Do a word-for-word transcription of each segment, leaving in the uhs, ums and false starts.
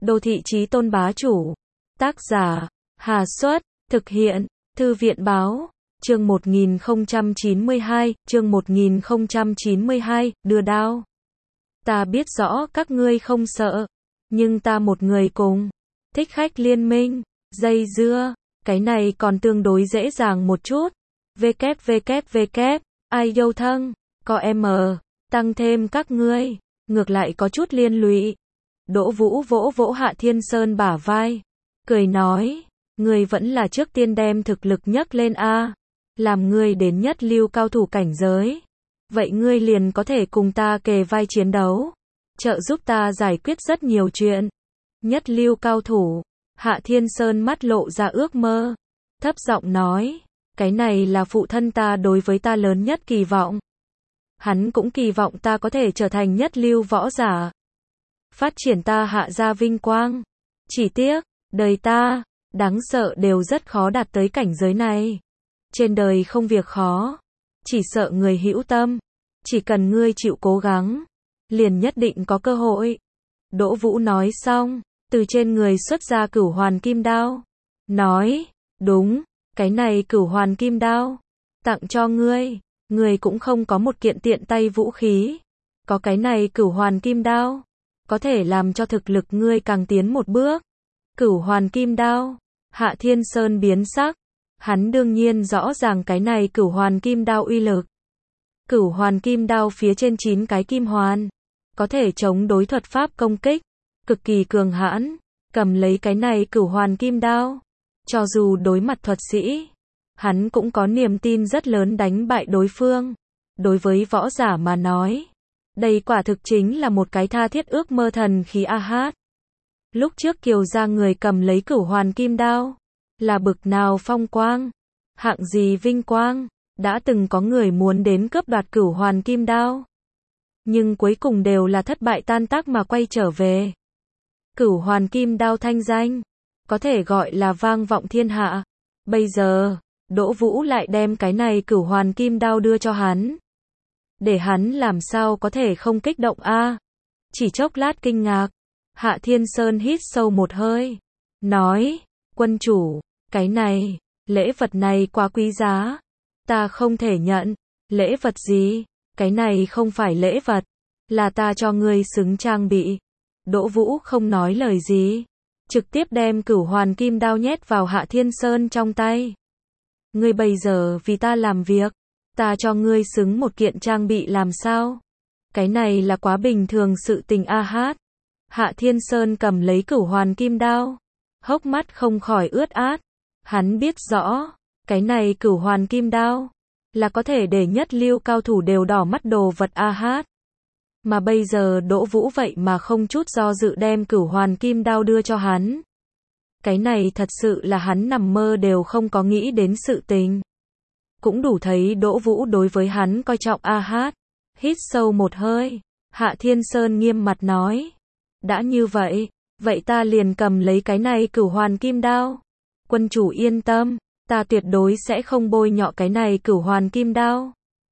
Đô thị chí tôn bá chủ. Tác giả, Hà Xuất, thực hiện, Thư viện báo, chương một nghìn không trăm chín mươi hai, chương một nghìn không trăm chín mươi hai, đưa đao. Ta biết rõ các ngươi không sợ, nhưng ta một người cùng, thích khách liên minh, dây dưa, cái này còn tương đối dễ dàng một chút. www, ai yêu thân, có em, tăng thêm các ngươi, ngược lại có chút liên lụy. Đỗ Vũ vỗ vỗ Hạ Thiên Sơn bả vai, cười nói, ngươi vẫn là trước tiên đem thực lực nhấc lên a, làm ngươi đến nhất lưu cao thủ cảnh giới. Vậy ngươi liền có thể cùng ta kề vai chiến đấu, trợ giúp ta giải quyết rất nhiều chuyện. Nhất lưu cao thủ, Hạ Thiên Sơn mắt lộ ra ước mơ, thấp giọng nói, cái này là phụ thân ta đối với ta lớn nhất kỳ vọng. Hắn cũng kỳ vọng ta có thể trở thành nhất lưu võ giả, phát triển ta Hạ gia vinh quang. Chỉ tiếc, đời ta, đáng sợ đều rất khó đạt tới cảnh giới này. Trên đời không việc khó, chỉ sợ người hữu tâm. Chỉ cần ngươi chịu cố gắng, liền nhất định có cơ hội. Đỗ Vũ nói xong, từ trên người xuất ra cửu hoàn kim đao. Nói, đúng, cái này cửu hoàn kim đao, tặng cho ngươi. Ngươi cũng không có một kiện tiện tay vũ khí. Có cái này cửu hoàn kim đao, có thể làm cho thực lực ngươi càng tiến một bước. Cửu hoàn kim đao, Hạ Thiên Sơn biến sắc. Hắn đương nhiên rõ ràng cái này cửu hoàn kim đao uy lực. Cửu hoàn kim đao phía trên chín cái kim hoàn, có thể chống đối thuật pháp công kích, cực kỳ cường hãn. Cầm lấy cái này cửu hoàn kim đao, cho dù đối mặt thuật sĩ, hắn cũng có niềm tin rất lớn đánh bại đối phương. Đối với võ giả mà nói, đây quả thực chính là một cái tha thiết ước mơ thần khí a hát. Lúc trước Kiều gia người cầm lấy cửu hoàn kim đao, là bực nào phong quang, hạng gì vinh quang. Đã từng có người muốn đến cướp đoạt cửu hoàn kim đao, nhưng cuối cùng đều là thất bại tan tác mà quay trở về. Cửu hoàn kim đao thanh danh, có thể gọi là vang vọng thiên hạ. Bây giờ, Đỗ Vũ lại đem cái này cửu hoàn kim đao đưa cho hắn, để hắn làm sao có thể không kích động a. Chỉ chốc lát kinh ngạc, Hạ Thiên Sơn hít sâu một hơi, nói, quân chủ, cái này, lễ vật này quá quý giá, ta không thể nhận. Lễ vật gì? Cái này không phải lễ vật, là ta cho ngươi xứng trang bị. Đỗ Vũ không nói lời gì, trực tiếp đem cửu hoàn kim đao nhét vào Hạ Thiên Sơn trong tay. Ngươi bây giờ vì ta làm việc, ta cho ngươi xứng một kiện trang bị làm sao? Cái này là quá bình thường sự tình a hát. Hạ Thiên Sơn cầm lấy cửu hoàn kim đao, hốc mắt không khỏi ướt át. Hắn biết rõ, cái này cửu hoàn kim đao, là có thể để nhất lưu cao thủ đều đỏ mắt đồ vật a hát. Mà bây giờ Đỗ Vũ vậy mà không chút do dự đem cửu hoàn kim đao đưa cho hắn. Cái này thật sự là hắn nằm mơ đều không có nghĩ đến sự tình. Cũng đủ thấy Đỗ Vũ đối với hắn coi trọng a hát. Hít sâu một hơi, Hạ Thiên Sơn nghiêm mặt nói, đã như vậy, vậy ta liền cầm lấy cái này cửu hoàn kim đao. Quân chủ yên tâm, ta tuyệt đối sẽ không bôi nhọ cái này cửu hoàn kim đao.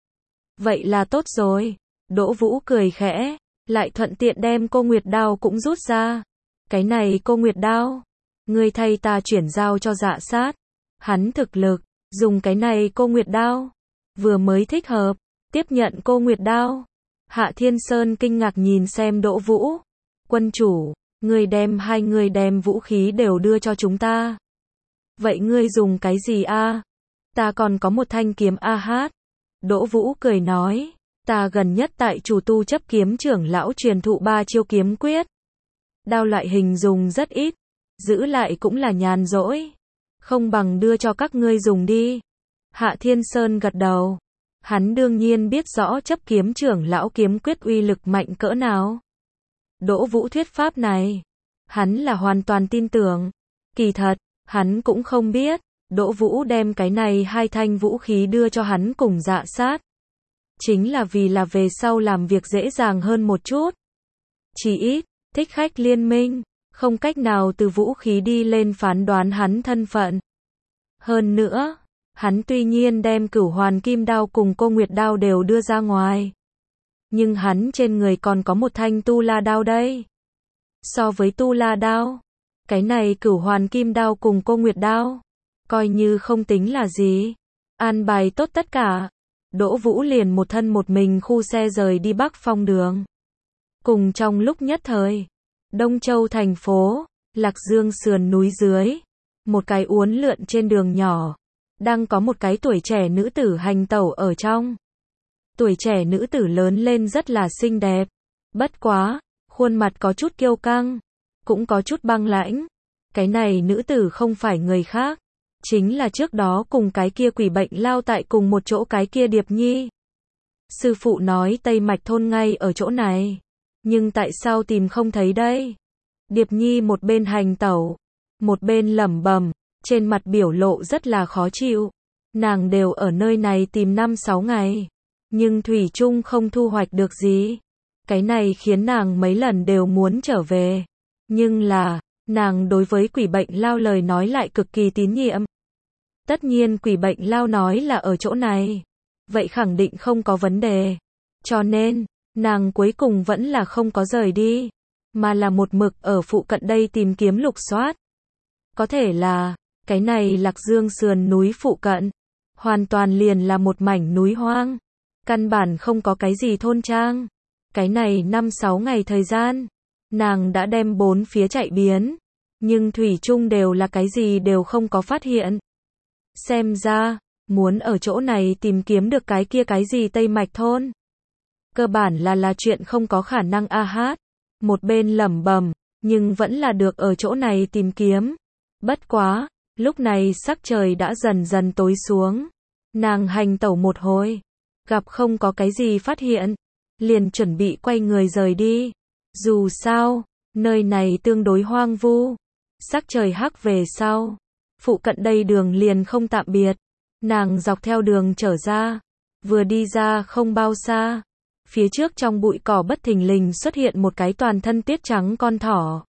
Vậy là tốt rồi. Đỗ Vũ cười khẽ, lại thuận tiện đem cô Nguyệt đao cũng rút ra. Cái này cô Nguyệt đao, ngươi thay ta chuyển giao cho Dạ Sát. Hắn thực lực, dùng cái này cô Nguyệt đao, vừa mới thích hợp. Tiếp nhận cô Nguyệt đao. Hạ Thiên Sơn kinh ngạc nhìn xem Đỗ Vũ. Quân chủ, ngươi đem hai người đem vũ khí đều đưa cho chúng ta. Vậy ngươi dùng cái gì a? Ta còn có một thanh kiếm a hát. Đỗ Vũ cười nói, ta gần nhất tại chủ tu chấp kiếm trưởng lão truyền thụ ba chiêu kiếm quyết. Đao loại hình dùng rất ít, giữ lại cũng là nhàn rỗi. Không bằng đưa cho các ngươi dùng đi. Hạ Thiên Sơn gật đầu. Hắn đương nhiên biết rõ chấp kiếm trưởng lão kiếm quyết uy lực mạnh cỡ nào. Đỗ Vũ thuyết pháp này, hắn là hoàn toàn tin tưởng. Kỳ thật, hắn cũng không biết, Đỗ Vũ đem cái này hai thanh vũ khí đưa cho hắn cùng Dạ Sát, chính là vì là về sau làm việc dễ dàng hơn một chút. Chỉ ít, thích khách liên minh, không cách nào từ vũ khí đi lên phán đoán hắn thân phận. Hơn nữa, hắn tuy nhiên đem cửu hoàn kim đao cùng cô Nguyệt đao đều đưa ra ngoài, nhưng hắn trên người còn có một thanh tu la đao đây. So với tu la đao, cái này Cửu Hoàn Kim Đao cùng Cô Nguyệt Đao, coi như không tính là gì. An bài tốt tất cả, Đỗ Vũ liền một thân một mình khu xe rời đi Bắc Phong đường. Cùng trong lúc nhất thời, Đông Châu thành phố, Lạc Dương sườn núi dưới, một cái uốn lượn trên đường nhỏ, đang có một cái tuổi trẻ nữ tử hành tẩu ở trong. Tuổi trẻ nữ tử lớn lên rất là xinh đẹp, bất quá, khuôn mặt có chút kiêu căng, cũng có chút băng lãnh. Cái này nữ tử không phải người khác, chính là trước đó cùng cái kia quỷ bệnh lao tại cùng một chỗ cái kia Điệp Nhi. Sư phụ nói Tây Mạch thôn ngay ở chỗ này, nhưng tại sao tìm không thấy đây? Điệp Nhi một bên hành tẩu, một bên lẩm bẩm, trên mặt biểu lộ rất là khó chịu. Nàng đều ở nơi này tìm năm sáu ngày, nhưng thủy chung không thu hoạch được gì. Cái này khiến nàng mấy lần đều muốn trở về. Nhưng là, nàng đối với quỷ bệnh lao lời nói lại cực kỳ tín nhiệm. Tất nhiên quỷ bệnh lao nói là ở chỗ này, vậy khẳng định không có vấn đề. Cho nên, nàng cuối cùng vẫn là không có rời đi, mà là một mực ở phụ cận đây tìm kiếm lục soát. Có thể là, cái này Lạc Dương sườn núi phụ cận, hoàn toàn liền là một mảnh núi hoang, căn bản không có cái gì thôn trang. Cái này năm sáu ngày thời gian, nàng đã đem bốn phía chạy biến, nhưng thủy chung đều là cái gì đều không có phát hiện. Xem ra, muốn ở chỗ này tìm kiếm được cái kia cái gì Tây Mạch thôn, cơ bản là là chuyện không có khả năng a hát. Một bên lẩm bẩm, nhưng vẫn là được ở chỗ này tìm kiếm. Bất quá, lúc này sắc trời đã dần dần tối xuống. Nàng hành tẩu một hồi, gặp không có cái gì phát hiện, liền chuẩn bị quay người rời đi. Dù sao, nơi này tương đối hoang vu. Sắc trời hắc về sau, phụ cận đây đường liền không tạm biệt. Nàng dọc theo đường trở ra, vừa đi ra không bao xa, phía trước trong bụi cỏ bất thình lình xuất hiện một cái toàn thân tiết trắng con thỏ.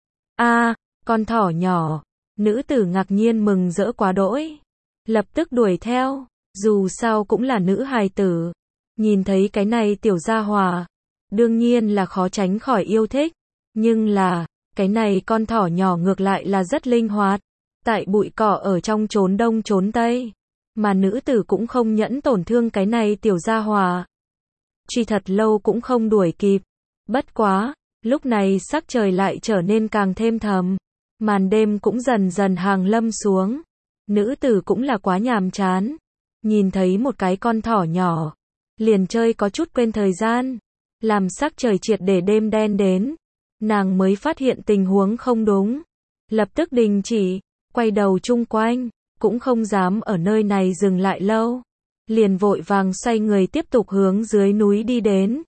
A, con thỏ nhỏ. Nữ tử ngạc nhiên mừng rỡ quá đỗi, lập tức đuổi theo, dù sao cũng là nữ hài tử. Nhìn thấy cái này tiểu gia hỏa, đương nhiên là khó tránh khỏi yêu thích, nhưng là, cái này con thỏ nhỏ ngược lại là rất linh hoạt, tại bụi cỏ ở trong trốn đông trốn tây, mà nữ tử cũng không nhẫn tổn thương cái này tiểu gia hỏa. Truy thật lâu cũng không đuổi kịp, bất quá, lúc này sắc trời lại trở nên càng thêm thầm, màn đêm cũng dần dần hàng lâm xuống. Nữ tử cũng là quá nhàm chán, nhìn thấy một cái con thỏ nhỏ, liền chơi có chút quên thời gian, làm sắc trời triệt để đêm đen đến, nàng mới phát hiện tình huống không đúng, lập tức đình chỉ, quay đầu chung quanh, cũng không dám ở nơi này dừng lại lâu, liền vội vàng xoay người tiếp tục hướng dưới núi đi đến.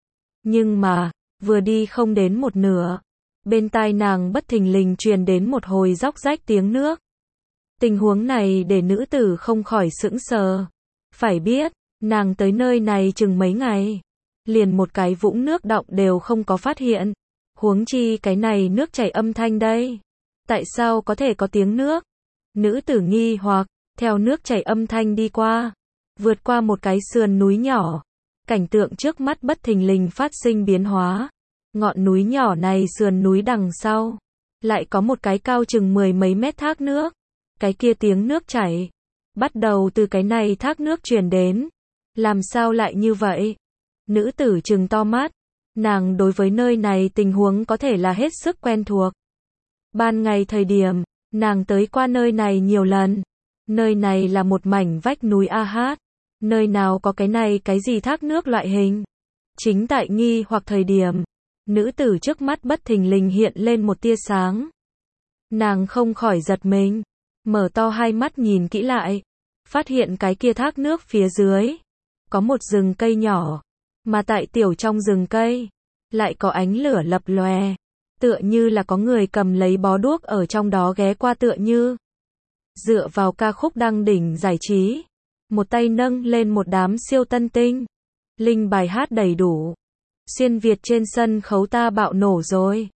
Nhưng mà, vừa đi không đến một nửa, bên tai nàng bất thình lình truyền đến một hồi róc rách tiếng nước. Tình huống này để nữ tử không khỏi sững sờ. Phải biết, nàng tới nơi này chừng mấy ngày, liền một cái vũng nước đọng đều không có phát hiện. Huống chi cái này nước chảy âm thanh đây. Tại sao có thể có tiếng nước? Nữ tử nghi hoặc, theo nước chảy âm thanh đi qua, vượt qua một cái sườn núi nhỏ. Cảnh tượng trước mắt bất thình lình phát sinh biến hóa. Ngọn núi nhỏ này sườn núi đằng sau, lại có một cái cao chừng mười mấy mét thác nước. Cái kia tiếng nước chảy, bắt đầu từ cái này thác nước truyền đến. Làm sao lại như vậy? Nữ tử trừng to mắt, nàng đối với nơi này tình huống có thể là hết sức quen thuộc. Ban ngày thời điểm, nàng tới qua nơi này nhiều lần. Nơi này là một mảnh vách núi a hát. Nơi nào có cái này cái gì thác nước loại hình? Chính tại nghi hoặc thời điểm, nữ tử trước mắt bất thình lình hiện lên một tia sáng. Nàng không khỏi giật mình, mở to hai mắt nhìn kỹ lại, phát hiện cái kia thác nước phía dưới, có một rừng cây nhỏ, mà tại tiểu trong rừng cây, lại có ánh lửa lập lòe, tựa như là có người cầm lấy bó đuốc ở trong đó ghé qua tựa như. Dựa vào ca khúc đăng đỉnh giải trí, một tay nâng lên một đám siêu tân tinh, linh bài hát đầy đủ. Xuyên Việt trên sân khấu ta bạo nổ rồi.